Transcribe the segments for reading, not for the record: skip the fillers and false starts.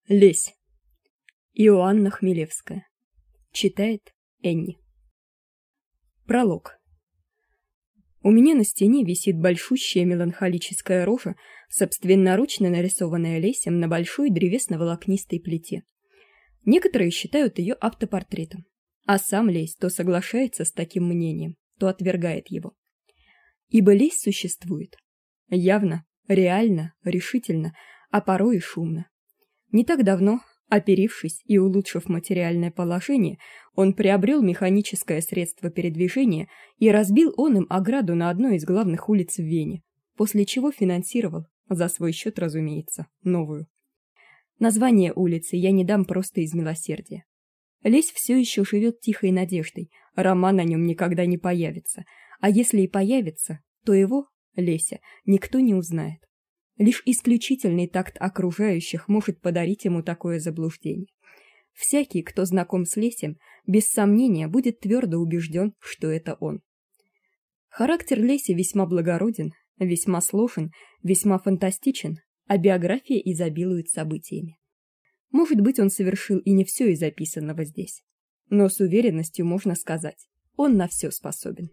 Лесь. Иоанна Хмелевская. Читает Энни. Пролог. У меня на стене висит большущая меланхолическая рожа, собственноручно нарисованная Лесем на большой древесно-волокнистой плите. Некоторые считают ее автопортретом, а сам Лесь то соглашается с таким мнением, то отвергает его. Ибо Лесь существует. Явно, реально, решительно, а порой и шумно. Не так давно, оперившись и улучшив материальное положение, он приобрел механическое средство передвижения и разбил он им ограду на одной из главных улиц в Вене, после чего финансировал, за свой счет, разумеется, новую. Название улицы я не дам просто из милосердия. Лесь все еще живет тихой надеждой, роман о нем никогда не появится, а если и появится, то его, Леся, никто не узнает. Лишь исключительный такт окружающих может подарить ему такое заблуждение. Всякий, кто знаком с Лесем, без сомнения будет твердо убежден, что это он. Характер Леся весьма благороден, весьма сложен, весьма фантастичен, а биография изобилует событиями. Может быть, он совершил и не все из записанного здесь, но с уверенностью можно сказать, он на все способен.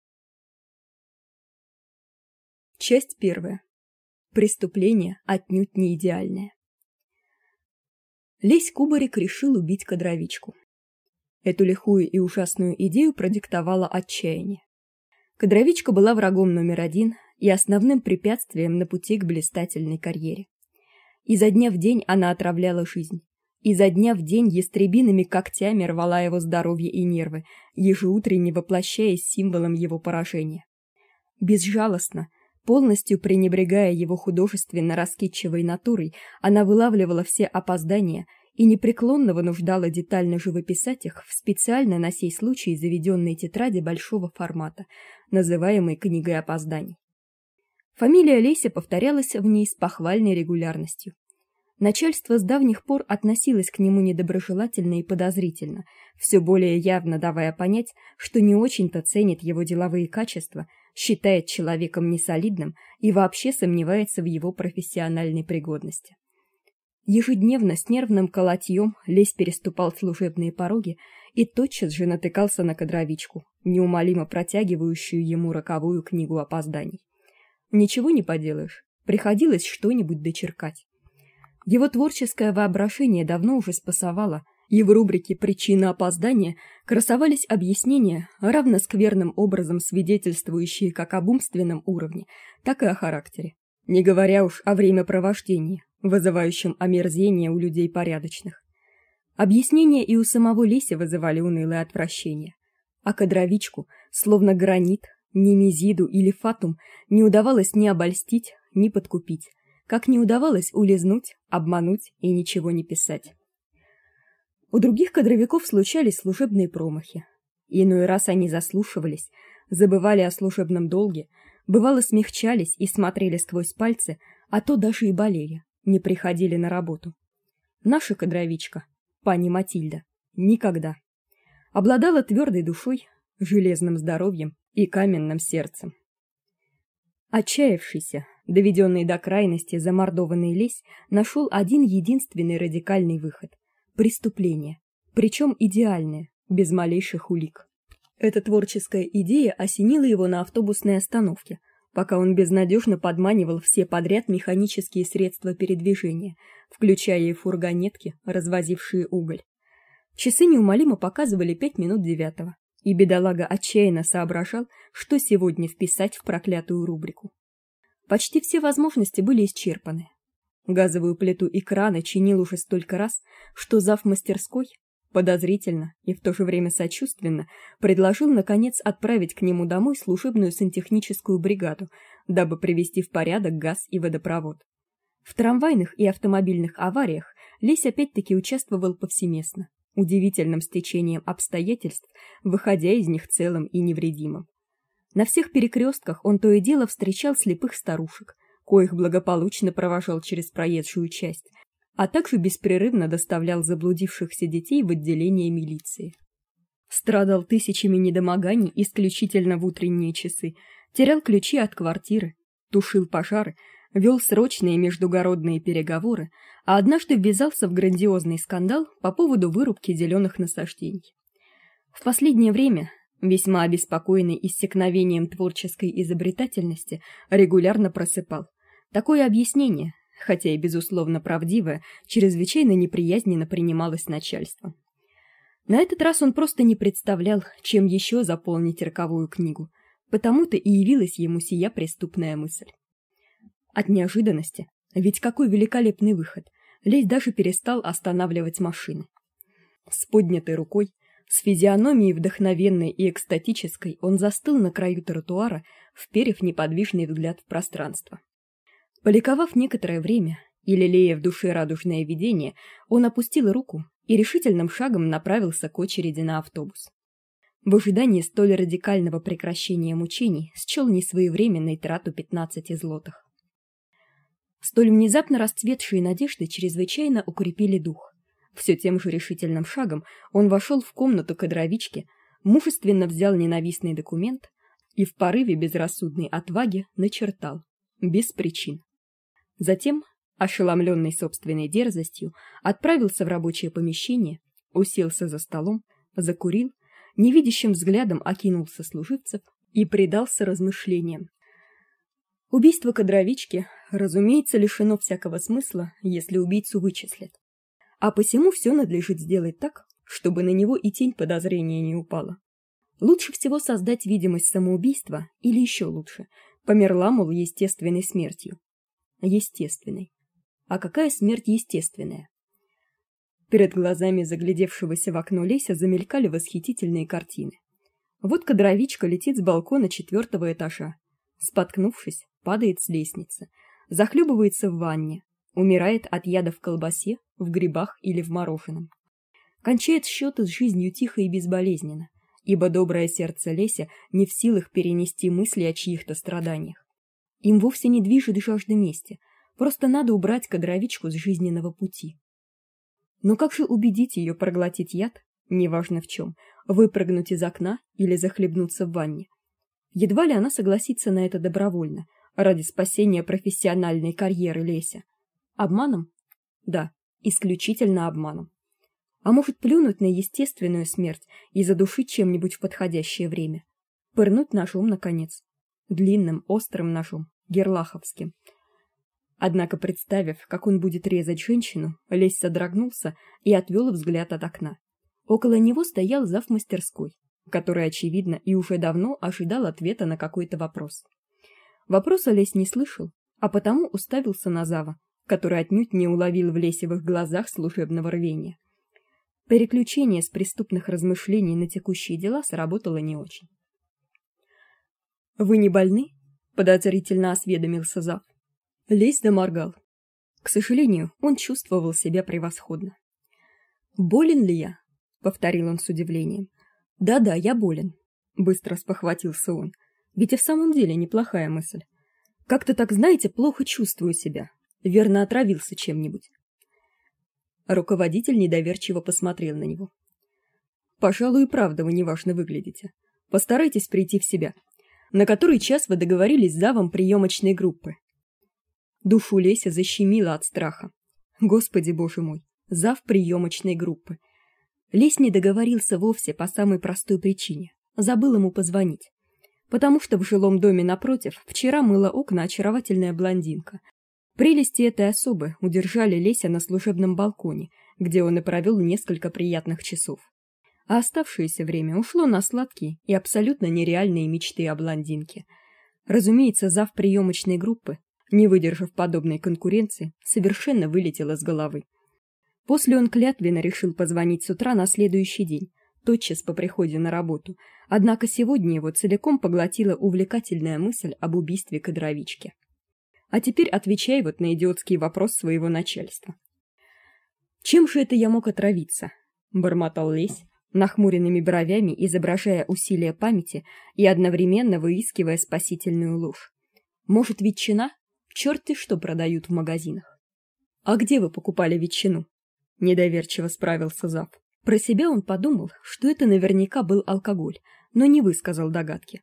Часть первая. Преступление отнюдь не идеальное. Лесь Кубарик решил убить Кадровичку. Эту лихую и ужасную идею продиктовало отчаяние. Кадровичка была врагом номер один и основным препятствием на пути к блистательной карьере. Изо дня в день она отравляла жизнь. Изо дня в день ястребиными когтями рвала его здоровье и нервы, ежеутренне воплощаясь символом его поражения. Безжалостно, полностью пренебрегая его художественно-раскидчивой натурой, она вылавливала все опоздания и непреклонно вынуждала детально живописать их в специально на сей случай заведенной тетради большого формата, называемой книгой опозданий. Фамилия Леся повторялась в ней с похвальной регулярностью. Начальство с давних пор относилось к нему недоброжелательно и подозрительно, все более явно давая понять, что не очень-то ценит его деловые качества, считает человеком несолидным и вообще сомневается в его профессиональной пригодности. Ежедневно с нервным колотьем Лесь переступал служебные пороги и тотчас же натыкался на Кадровичку, неумолимо протягивающую ему роковую книгу опозданий. Ничего не поделаешь, приходилось что-нибудь дочеркать. Его творческое воображение давно уже спасовало, и в рубрике «Причина опоздания» красовались объяснения, равно скверным образом свидетельствующие как об умственном уровне, так и о характере, не говоря уж о времяпровождении, вызывающем омерзение у людей порядочных. Объяснения и у самого Леся вызывали унылое отвращение, а Кадровичку, словно гранит, Немезиду или Фатум, не удавалось ни обольстить, ни подкупить, как не удавалось улизнуть, обмануть и ничего не писать. У других кадровиков случались служебные промахи. Иной раз они заслушивались, забывали о служебном долге, бывало смягчались и смотрели сквозь пальцы, а то даже и болели, не приходили на работу. Наша Кадровичка, пани Матильда, никогда. Обладала твердой душой, железным здоровьем и каменным сердцем. Отчаявшийся, доведенный до крайности замордованный Лесь нашел один единственный радикальный выход — преступление, причем идеальное, без малейших улик. Эта творческая идея осенила его на автобусной остановке, пока он безнадежно подманивал все подряд механические средства передвижения, включая и фургонетки, развозившие уголь. Часы неумолимо показывали 9:05, и бедолага отчаянно соображал, что сегодня вписать в проклятую рубрику. Почти все возможности были исчерпаны. Газовую плиту и краны чинил уже столько раз, что зав. Мастерской, подозрительно и в то же время сочувственно, предложил, наконец, отправить к нему домой служебную сантехническую бригаду, дабы привести в порядок газ и водопровод. В трамвайных и автомобильных авариях Лесь опять-таки участвовал повсеместно, удивительным стечением обстоятельств, выходя из них целым и невредимым. На всех перекрестках он то и дело встречал слепых старушек, коих благополучно провожал через проезжую часть, а также беспрерывно доставлял заблудившихся детей в отделение милиции. Страдал тысячами недомоганий исключительно в утренние часы, терял ключи от квартиры, тушил пожары, вел срочные междугородные переговоры, а однажды ввязался в грандиозный скандал по поводу вырубки зеленых насаждений. В последнее время, весьма обеспокоенный иссякновением творческой изобретательности, регулярно просыпал. Такое объяснение, хотя и безусловно правдивое, чрезвычайно неприязненно принималось начальством. На этот раз он просто не представлял, чем еще заполнить роковую книгу, потому-то и явилась ему сия преступная мысль. От неожиданности, ведь какой великолепный выход, Лесь даже перестал останавливать машины. С поднятой рукой, с физиономией вдохновенной и экстатической, он застыл на краю тротуара, вперев неподвижный взгляд в пространство. Поликовав некоторое время и лелея в душе радужное видение, он опустил руку и решительным шагом направился к очереди на автобус. В ожидании столь радикального прекращения мучений счел несвоевременной трату 15 злотых. Столь внезапно расцветшие надежды чрезвычайно укрепили дух. Все тем же решительным шагом он вошел в комнату кадровички, мужественно взял ненавистный документ и в порыве безрассудной отваги начертал, без причин. Затем, ошеломленный собственной дерзостью, отправился в рабочее помещение, уселся за столом, закурил, невидящим взглядом окинул сослуживцев и предался размышлениям. Убийство кадровички, разумеется, лишено всякого смысла, если убийцу вычислят. А посему все надлежит сделать так, чтобы на него и тень подозрения не упала. Лучше всего создать видимость самоубийства, или еще лучше, померла, мол, естественной смертью. Естественной. А какая смерть естественная? Перед глазами заглядевшегося в окно Леся замелькали восхитительные картины. Вот кадровичка летит с балкона 4-го этажа. Споткнувшись, падает с лестницы, захлебывается в ванне, умирает от яда в колбасе, в грибах или в мороженом. Кончает счеты с жизнью тихо и безболезненно, ибо доброе сердце Леся не в силах перенести мысли о чьих-то страданиях. Им вовсе не движет жажда мести, просто надо убрать кадровичку с жизненного пути. Но как же убедить ее проглотить яд, неважно в чем, выпрыгнуть из окна или захлебнуться в ванне? Едва ли она согласится на это добровольно, ради спасения профессиональной карьеры Леся. Обманом? Да, исключительно обманом. А может, плюнуть на естественную смерть и задушить чем-нибудь в подходящее время? Пырнуть ножом, наконец. Длинным, острым ножом, герлаховским. Однако, представив, как он будет резать женщину, Лесь содрогнулся и отвел взгляд от окна. Около него стоял зав мастерской, который, очевидно, и уже давно ожидал ответа на какой-то вопрос. Вопроса Лесь не слышал, а потому уставился на зава, который отнюдь не уловил в Лесевых глазах служебного рвения. Переключение с преступных размышлений на текущие дела сработало не очень. «Вы не больны?» — подозрительно осведомился зав. Лесь заморгал. К сожалению, он чувствовал себя превосходно. «Болен ли я?» — повторил он с удивлением. «Да-да, я болен», — быстро спохватился он. «Ведь и в самом деле неплохая мысль. Как-то так, знаете, плохо чувствую себя. Верно, отравился чем-нибудь». Руководитель недоверчиво посмотрел на него. «Пожалуй, и правда вы неважно выглядите. Постарайтесь прийти в себя. На который час вы договорились с завом приемочной группы?» Душу Леся защемило от страха. Господи боже мой, зав приемочной группы. Лесь не договорился вовсе по самой простой причине. Забыл ему позвонить. Потому что в жилом доме напротив вчера мыла окна очаровательная блондинка. Прелести этой особы удержали Леся на служебном балконе, где он и провел несколько приятных часов. А оставшееся время ушло на сладкие и абсолютно нереальные мечты о блондинке. Разумеется, зав приемочной группы, не выдержав подобной конкуренции, совершенно вылетел из головы. После он клятвенно решил позвонить с утра на следующий день, тотчас по приходе на работу, однако сегодня его целиком поглотила увлекательная мысль об убийстве кадровички. А теперь отвечай вот на идиотский вопрос своего начальства. «Чем же это я мог отравиться?» — бормотал Лесь, нахмуренными бровями изображая усилие памяти и одновременно выискивая спасительную ложь. «Может, ветчина? Черт-те что продают в магазинах!» «А где вы покупали ветчину?» — недоверчиво справился зав. Про себя он подумал, что это наверняка был алкоголь, но не высказал догадки.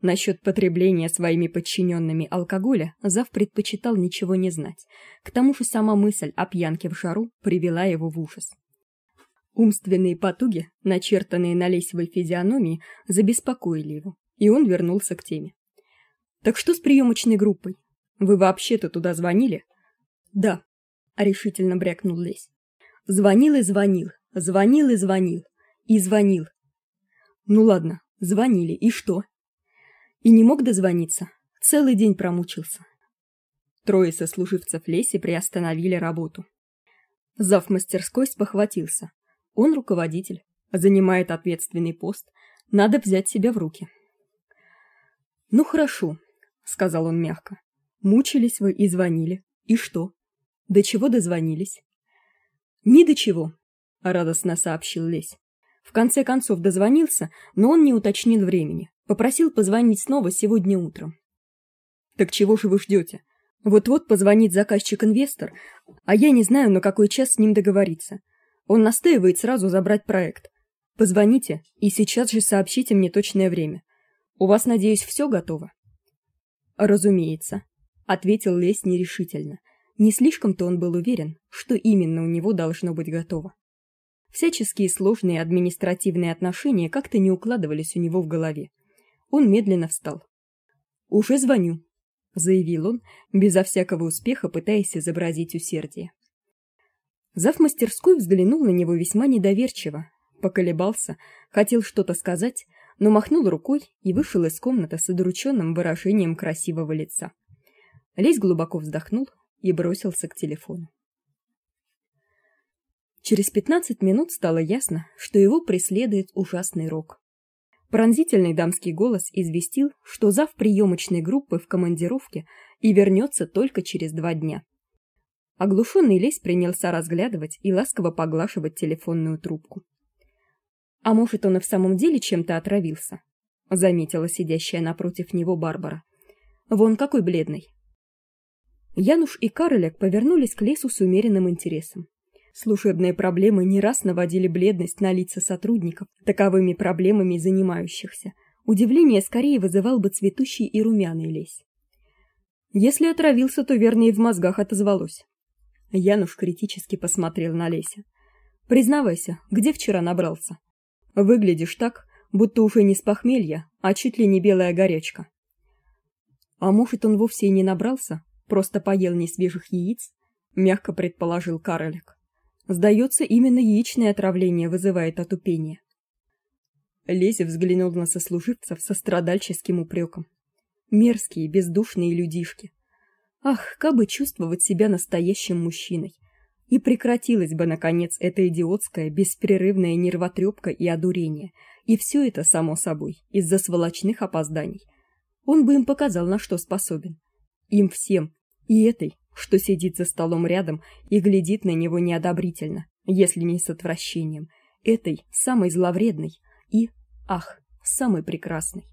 Насчет потребления своими подчиненными алкоголя зав предпочитал ничего не знать. К тому же сама мысль о пьянке в жару привела его в ужас. Умственные потуги, начертанные на Лесевой физиономии, забеспокоили его, и он вернулся к теме. Так что с приемочной группой? Вы вообще-то туда звонили? Да, решительно брякнул Лесь. Звонил и звонил, звонил и звонил, и звонил. Ну ладно, звонили, и что? И не мог дозвониться. Целый день промучился. Трое сослуживцев Леси приостановили работу. Зав мастерской спохватился. Он руководитель, занимает ответственный пост, надо взять себя в руки. Ну хорошо, сказал он мягко. Мучились вы и звонили. И что? До чего дозвонились? Ни до чего, радостно сообщил Лесь. В конце концов дозвонился, но он не уточнил времени. Попросил позвонить снова сегодня утром. Так чего же вы ждете? Вот-вот позвонит заказчик-инвестор, а я не знаю, на какой час с ним договориться. Он настаивает сразу забрать проект. Позвоните и сейчас же сообщите мне точное время. У вас, надеюсь, все готово? Разумеется, ответил Лесь нерешительно. Не слишком-то он был уверен, что именно у него должно быть готово. Всяческие сложные административные отношения как-то не укладывались у него в голове. Он медленно встал. «Уже звоню», — заявил он, безо всякого успеха пытаясь изобразить усердие. Зав мастерской взглянул на него весьма недоверчиво, поколебался, хотел что-то сказать, но махнул рукой и вышел из комнаты с удрученным выражением красивого лица. Лесь глубоко вздохнул и бросился к телефону. Через 15 минут стало ясно, что его преследует ужасный рок. Пронзительный дамский голос известил, что зав приемочной группы в командировке и вернется только через 2 дня. Оглушенный Лесь принялся разглядывать и ласково поглаживать телефонную трубку. А может, он и в самом деле чем-то отравился, заметила сидящая напротив него Барбара. Вон какой бледный. Януш и Каролек повернулись к Лесу с умеренным интересом. Служебные проблемы не раз наводили бледность на лица сотрудников, таковыми проблемами занимающихся. Удивление скорее вызывал бы цветущий и румяный Лесь. Если отравился, то верно и в мозгах отозвалось. Януш критически посмотрел на Леся. Признавайся, где вчера набрался? Выглядишь так, будто уже не с похмелья, а чуть ли не белая горячка. А может, он вовсе и не набрался, просто поел несвежих яиц, мягко предположил Каролек. Сдается, именно яичное отравление вызывает отупение. Лесь взглянул на сослуживцев со страдальческим упреком. Мерзкие, бездушные людишки. Ах, кабы чувствовать себя настоящим мужчиной. И прекратилась бы, наконец, эта идиотская, беспрерывная нервотрепка и одурение. И все это, само собой, из-за сволочных опозданий. Он бы им показал, на что способен. Им всем. И этой, что сидит за столом рядом и глядит на него неодобрительно, если не с отвращением, этой самой зловредной и, ах, самой прекрасной.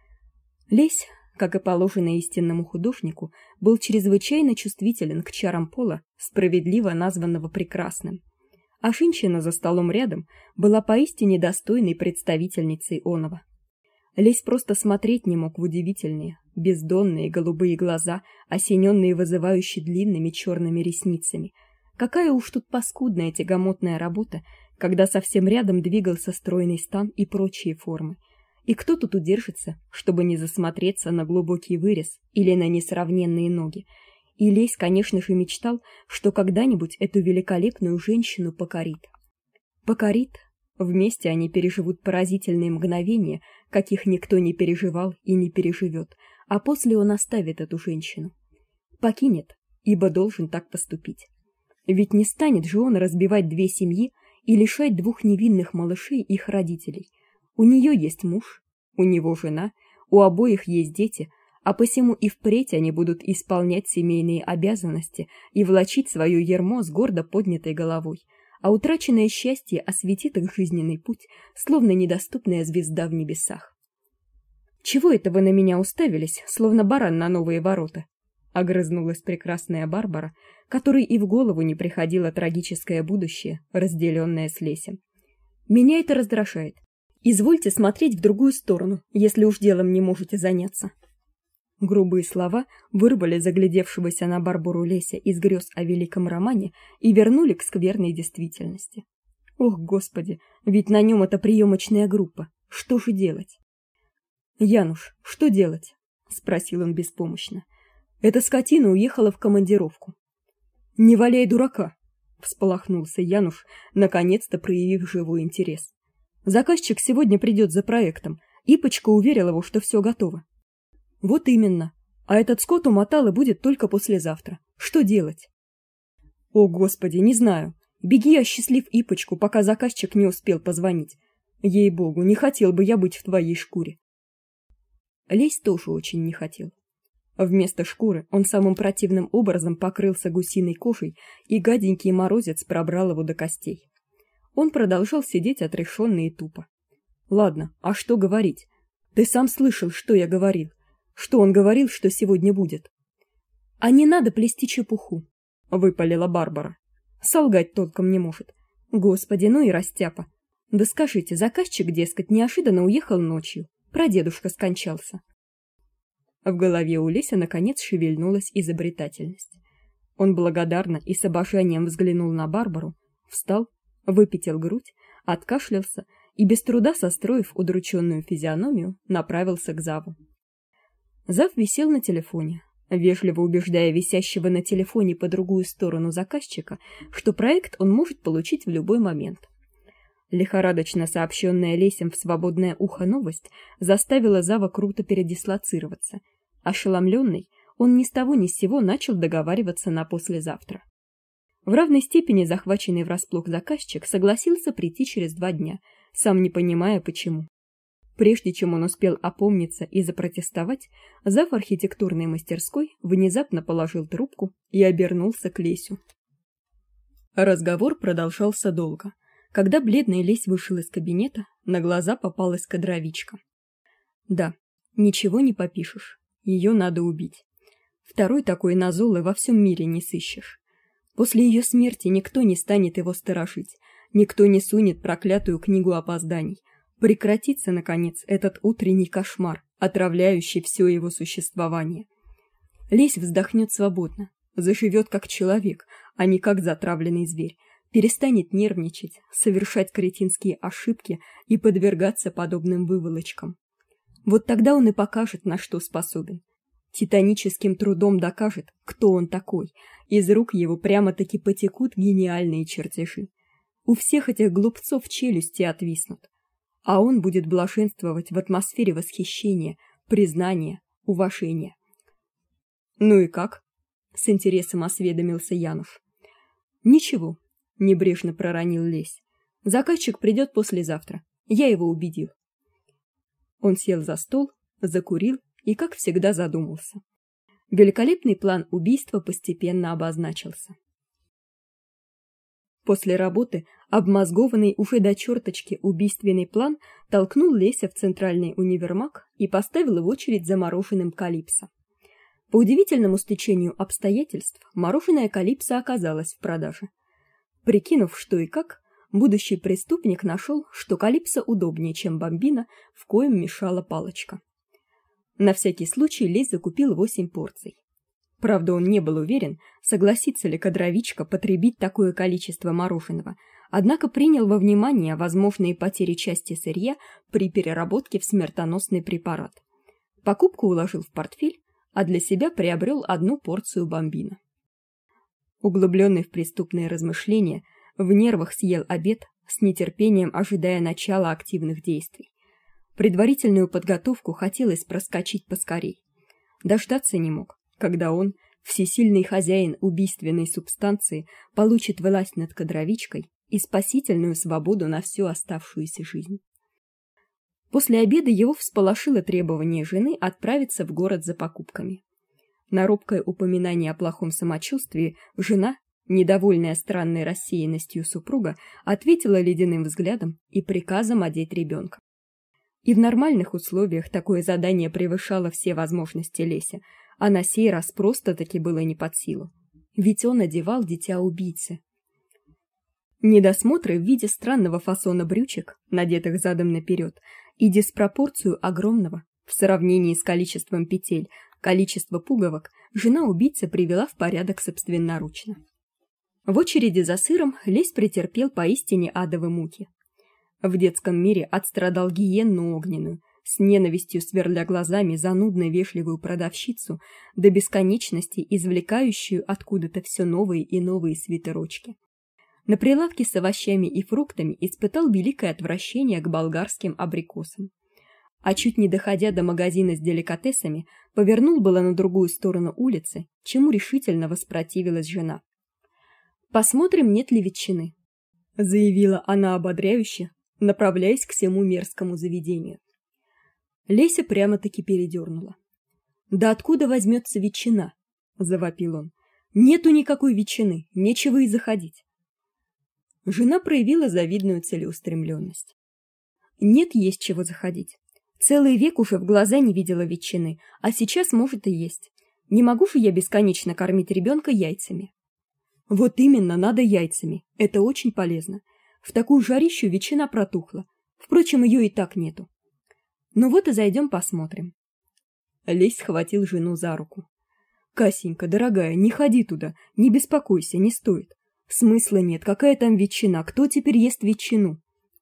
Лесь, как и положено истинному художнику, был чрезвычайно чувствителен к чарам пола, справедливо названного прекрасным. А женщина за столом рядом была поистине достойной представительницей оного. Лесь просто смотреть не мог в удивительные, бездонные голубые глаза, осененные вызывающе длинными черными ресницами. Какая уж тут паскудная тягомотная работа, когда совсем рядом двигался стройный стан и прочие формы. И кто тут удержится, чтобы не засмотреться на глубокий вырез или на несравненные ноги? И Лесь, конечно же, мечтал, что когда-нибудь эту великолепную женщину покорит. Покорит. Вместе они переживут поразительные мгновения, каких никто не переживал и не переживет, а после он оставит эту женщину. Покинет, ибо должен так поступить. Ведь не станет же он разбивать 2 семьи и лишать 2 невинных малышей их родителей. У нее есть муж, у него жена, у обоих есть дети, а посему и впредь они будут исполнять семейные обязанности и влачить свое ярмо с гордо поднятой головой. А утраченное счастье осветит их жизненный путь, словно недоступная звезда в небесах. Чего это вы на меня уставились, словно баран на новые ворота? Огрызнулась прекрасная Барбара, которой и в голову не приходило трагическое будущее, разделенное с Лесем. Меня это раздражает. Извольте смотреть в другую сторону, если уж делом не можете заняться. Грубые слова вырвали заглядевшегося на Барбару Леся из грез о великом романе и вернули к скверной действительности. Ох, Господи, ведь на нем это приемочная группа. Что же делать? Януш, что делать? Спросил он беспомощно. Эта скотина уехала в командировку. Не валяй дурака, всполохнулся Януш, наконец-то проявив живой интерес. Заказчик сегодня придет за проектом. Ипочка уверила его, что все готово. Вот именно. А этот скот умотал и будет только послезавтра. Что делать? О, Господи, не знаю. Беги, осчастлив Ипочку, пока заказчик не успел позвонить. Ей-богу, не хотел бы я быть в твоей шкуре. Лесь тоже очень не хотел. Вместо шкуры он самым противным образом покрылся гусиной кожей, и гаденький морозец пробрал его до костей. Он продолжал сидеть отрешенно и тупо. Ладно, а что говорить? Ты сам слышал, что я говорил. Что он говорил, что сегодня будет? А не надо плести чепуху, выпалила Барбара. Солгать толком не может. Господи, ну и растяпа. Да скажите, заказчик, дескать, неожиданно уехал ночью. Прадедушка скончался. В голове у Леся наконец шевельнулась изобретательность. Он благодарно и с обожанием взглянул на Барбару, встал, выпятил грудь, откашлялся и без труда состроив удрученную физиономию, направился к Заву. Зав висел на телефоне, вежливо убеждая висящего на телефоне по другую сторону заказчика, что проект он может получить в любой момент. Лихорадочно сообщенная Лесем в свободное ухо новость заставила Зава круто передислоцироваться. Ошеломленный, он ни с того ни с сего начал договариваться на послезавтра. В равной степени захваченный врасплох заказчик согласился прийти через 2 дня, сам не понимая почему. Прежде чем он успел опомниться и запротестовать, зав архитектурной мастерской внезапно положил трубку и обернулся к Лесю. Разговор продолжался долго. Когда бледный Лесь вышел из кабинета, на глаза попалась кадровичка. Да, ничего не попишешь. Ее надо убить. Второй такой назолы во всем мире не сыщешь. После ее смерти никто не станет его сторожить, никто не сунет проклятую книгу опозданий. Прекратится, наконец, этот утренний кошмар, отравляющий все его существование. Лесь вздохнет свободно, заживет как человек, а не как затравленный зверь, перестанет нервничать, совершать кретинские ошибки и подвергаться подобным выволочкам. Вот тогда он и покажет, на что способен. Титаническим трудом докажет, кто он такой. Из рук его прямо-таки потекут гениальные чертежи. У всех этих глупцов челюсти отвиснут. А он будет блаженствовать в атмосфере восхищения, признания, уважения. Ну и как? С интересом осведомился Януш. Ничего, небрежно проронил Лесь. Заказчик придет послезавтра. Я его убедил. Он сел за стол, закурил и, как всегда, задумался. Великолепный план убийства постепенно обозначился. После работы обмозгованный уже до черточки убийственный план толкнул Леся в центральный универмаг и поставил в очередь за мороженым Калипсо. По удивительному стечению обстоятельств, мороженое Калипсо оказалось в продаже. Прикинув, что и как, будущий преступник нашел, что Калипсо удобнее, чем бомбина, в коем мешала палочка. На всякий случай Лесь закупил 8 порций. Правда, он не был уверен, согласится ли кадровичка потребить такое количество мороженого, однако принял во внимание возможные потери части сырья при переработке в смертоносный препарат. Покупку уложил в портфель, а для себя приобрел 1 порцию бомбина. Углубленный в преступные размышления, в нервах съел обед, с нетерпением ожидая начала активных действий. Предварительную подготовку хотелось проскочить поскорей. Дождаться не мог, когда он, всесильный хозяин убийственной субстанции, получит власть над кадровичкой и спасительную свободу на всю оставшуюся жизнь. После обеда его всполошило требование жены отправиться в город за покупками. На робкое упоминание о плохом самочувствии жена, недовольная странной рассеянностью супруга, ответила ледяным взглядом и приказом одеть ребенка. И в нормальных условиях такое задание превышало все возможности Леся, а на сей раз просто-таки было не под силу. Ведь он одевал дитя убийцы. Недосмотры в виде странного фасона брючек, надетых задом наперед, и диспропорцию огромного в сравнении с количеством петель, количество пуговок жена убийцы привела в порядок собственноручно. В очереди за сыром Лесь претерпел поистине адовые муки. В детском мире отстрадал гиенну огненную, с ненавистью сверля глазами занудно вежливую продавщицу, до бесконечности извлекающую откуда-то все новые и новые свитерочки. На прилавке с овощами и фруктами испытал великое отвращение к болгарским абрикосам. А чуть не доходя до магазина с деликатесами, повернул было на другую сторону улицы, чему решительно воспротивилась жена. «Посмотрим, нет ли ветчины», — заявила она ободряюще, направляясь к всему мерзкому заведению. Леся прямо-таки передернула. «Да откуда возьмется ветчина?» — завопил он. «Нету никакой ветчины, нечего и заходить». Жена проявила завидную целеустремленность. «Нет, есть чего заходить. Целый век уже в глаза не видела ветчины, а сейчас, может, и есть. Не могу же я бесконечно кормить ребенка яйцами». «Вот именно, надо яйцами. Это очень полезно. В такую жарищу ветчина протухла. Впрочем, ее и так нету. Ну вот и зайдем посмотрим». Лесь схватил жену за руку. «Касенька, дорогая, не ходи туда, не беспокойся, не стоит. Смысла нет, какая там ветчина, кто теперь ест ветчину?»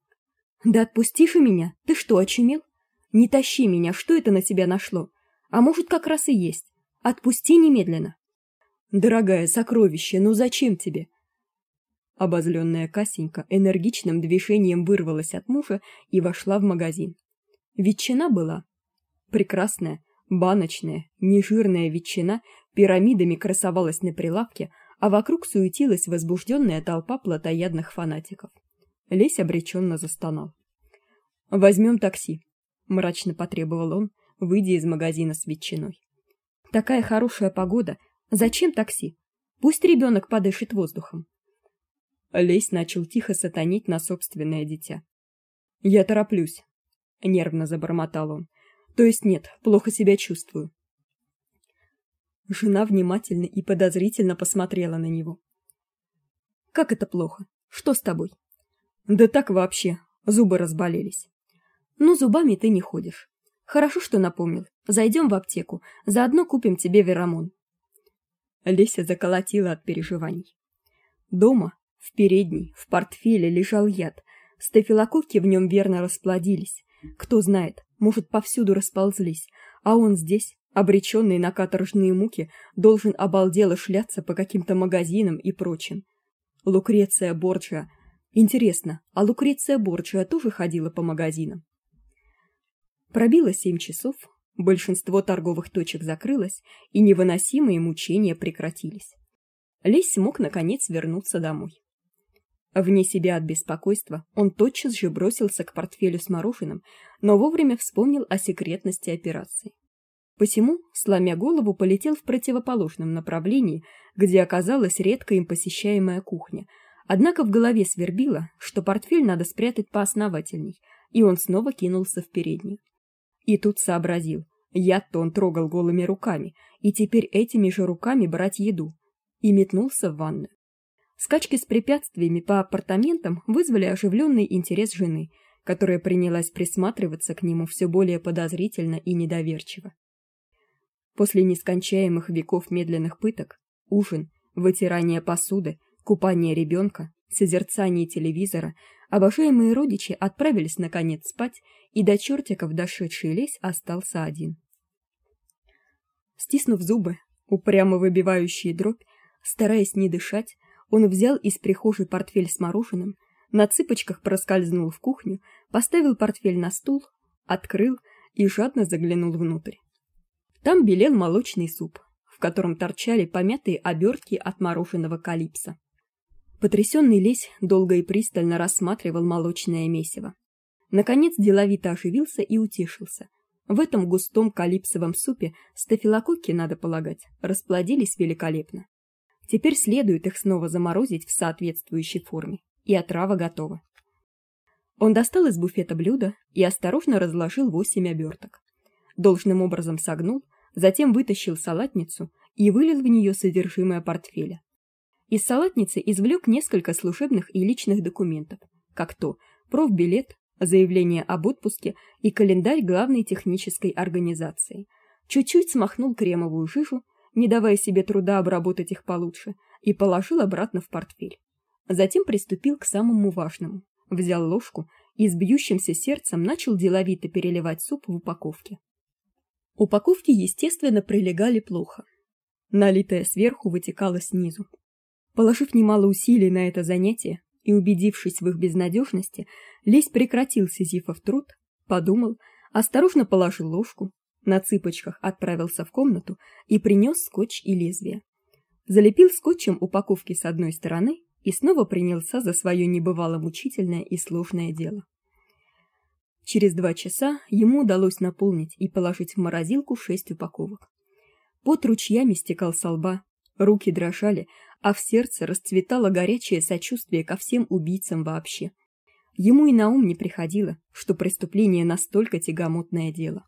«Да отпусти же меня, ты что, очумел? Не тащи меня, что это на тебя нашло? А может, как раз и есть. Отпусти немедленно». «Дорогая, сокровище, ну зачем тебе?» Обозленная Касенька энергичным движением вырвалась от мужа и вошла в магазин. Ветчина была прекрасная, баночная, нежирная ветчина пирамидами красовалась на прилавке, а вокруг суетилась возбужденная толпа плотоядных фанатиков. Лесь обреченно застонал. «Возьмем такси», — мрачно потребовал он, выйдя из магазина с ветчиной. «Такая хорошая погода. Зачем такси? Пусть ребенок подышит воздухом». Лесь начал тихо сатанить на собственное дитя. «Я тороплюсь», — нервно забормотал он. «То есть нет, плохо себя чувствую». Жена внимательно и подозрительно посмотрела на него. «Как это плохо? Что с тобой?» «Да так вообще, зубы разболелись». «Ну, зубами ты не ходишь. Хорошо, что напомнил. Зайдем в аптеку, заодно купим тебе Верамон». Леся заколотила от переживаний. Дома, в передней, в портфеле лежал яд. Стафилококки в нем верно расплодились. Кто знает, может, повсюду расползлись, а он здесь, обреченный на каторжные муки, должен обалдело шляться по каким-то магазинам и прочим. Лукреция Борджиа. Интересно, а Лукреция Борджиа тоже ходила по магазинам? Пробило 7 часов, большинство торговых точек закрылось, и невыносимые мучения прекратились. Лесь смог, наконец, вернуться домой. Вне себя от беспокойства он тотчас же бросился к портфелю с мороженым, но вовремя вспомнил о секретности операции. Посему, сломя голову, полетел в противоположном направлении, где оказалась редко им посещаемая кухня, однако в голове свербило, что портфель надо спрятать поосновательней, и он снова кинулся в переднюю. И тут сообразил, яд-то он трогал голыми руками, и теперь этими же руками брать еду, и метнулся в ванную. Скачки с препятствиями по апартаментам вызвали оживленный интерес жены, которая принялась присматриваться к нему все более подозрительно и недоверчиво. После нескончаемых веков медленных пыток, ужин, вытирание посуды, купание ребенка, созерцание телевизора, обожаемые родичи отправились наконец спать, и до чертиков дошедший Лесь остался один. Стиснув зубы, упрямо выбивающие дробь, стараясь не дышать, он взял из прихожей портфель с мороженым, на цыпочках проскользнул в кухню, поставил портфель на стул, открыл и жадно заглянул внутрь. Там белел молочный суп, в котором торчали помятые обертки от мороженого Калипсо. Потрясенный Лесь долго и пристально рассматривал молочное месиво. Наконец деловито оживился и утешился. В этом густом калипсовом супе стафилококки, надо полагать, расплодились великолепно. Теперь следует их снова заморозить в соответствующей форме, и отрава готова. Он достал из буфета блюдо и осторожно разложил 8 оберток. Должным образом согнул, затем вытащил салатницу и вылил в нее содержимое портфеля. Из салатницы извлек несколько служебных и личных документов, как то профбилет, заявление об отпуске и календарь главной технической организации. Чуть-чуть смахнул кремовую жижу, не давая себе труда обработать их получше, и положил обратно в портфель. Затем приступил к самому важному. Взял ложку и с бьющимся сердцем начал деловито переливать суп в упаковки. Упаковки, естественно, прилегали плохо. Налитое сверху вытекало снизу. Положив немало усилий на это занятие и убедившись в их безнадежности, Лесь прекратил сизифов труд, подумал, осторожно положил ложку, на цыпочках отправился в комнату и принес скотч и лезвие. Залепил скотчем упаковки с одной стороны и снова принялся за свое небывало мучительное и сложное дело. Через 2 часа ему удалось наполнить и положить в морозилку 6 упаковок. Пот ручьями стекал со лба, руки дрожали, а в сердце расцветало горячее сочувствие ко всем убийцам вообще. Ему и на ум не приходило, что преступление настолько тягомотное дело.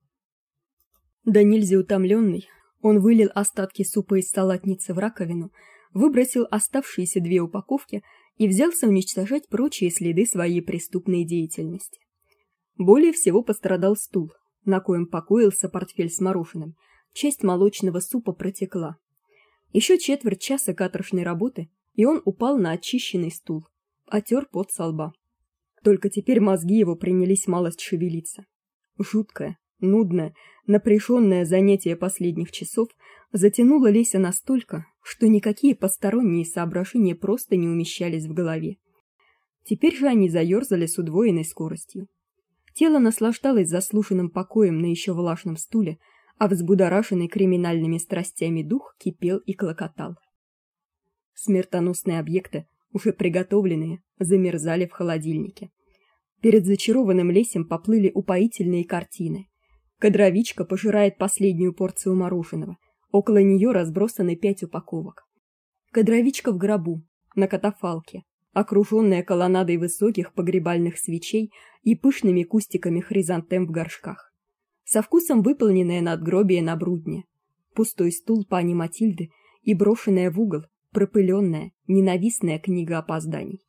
Да нельзя утомленный, он вылил остатки супа из салатницы в раковину, выбросил оставшиеся 2 упаковки и взялся уничтожать прочие следы своей преступной деятельности. Более всего пострадал стул, на коем покоился портфель с мороженым. Часть молочного супа протекла. Еще четверть часа каторжной работы, и он упал на очищенный стул, отер пот со лба. Только теперь мозги его принялись малость шевелиться. Жуткое, нудное, напряженное занятие последних часов затянуло Леся настолько, что никакие посторонние соображения просто не умещались в голове. Теперь же они заерзали с удвоенной скоростью. Тело наслаждалось заслуженным покоем на еще влажном стуле, а взбудораженный криминальными страстями дух кипел и клокотал. Смертоносные объекты, уже приготовленные, замерзали в холодильнике. Перед зачарованным Лесем поплыли упоительные картины. Кадровичка пожирает последнюю порцию мороженого. Около нее разбросаны 5 упаковок. Кадровичка в гробу, на катафалке, окруженная колоннадой высоких погребальных свечей и пышными кустиками хризантем в горшках. Со вкусом выполненное надгробие на брудне, пустой стул пани Матильды и брошенная в угол пропыленная, ненавистная книга опозданий.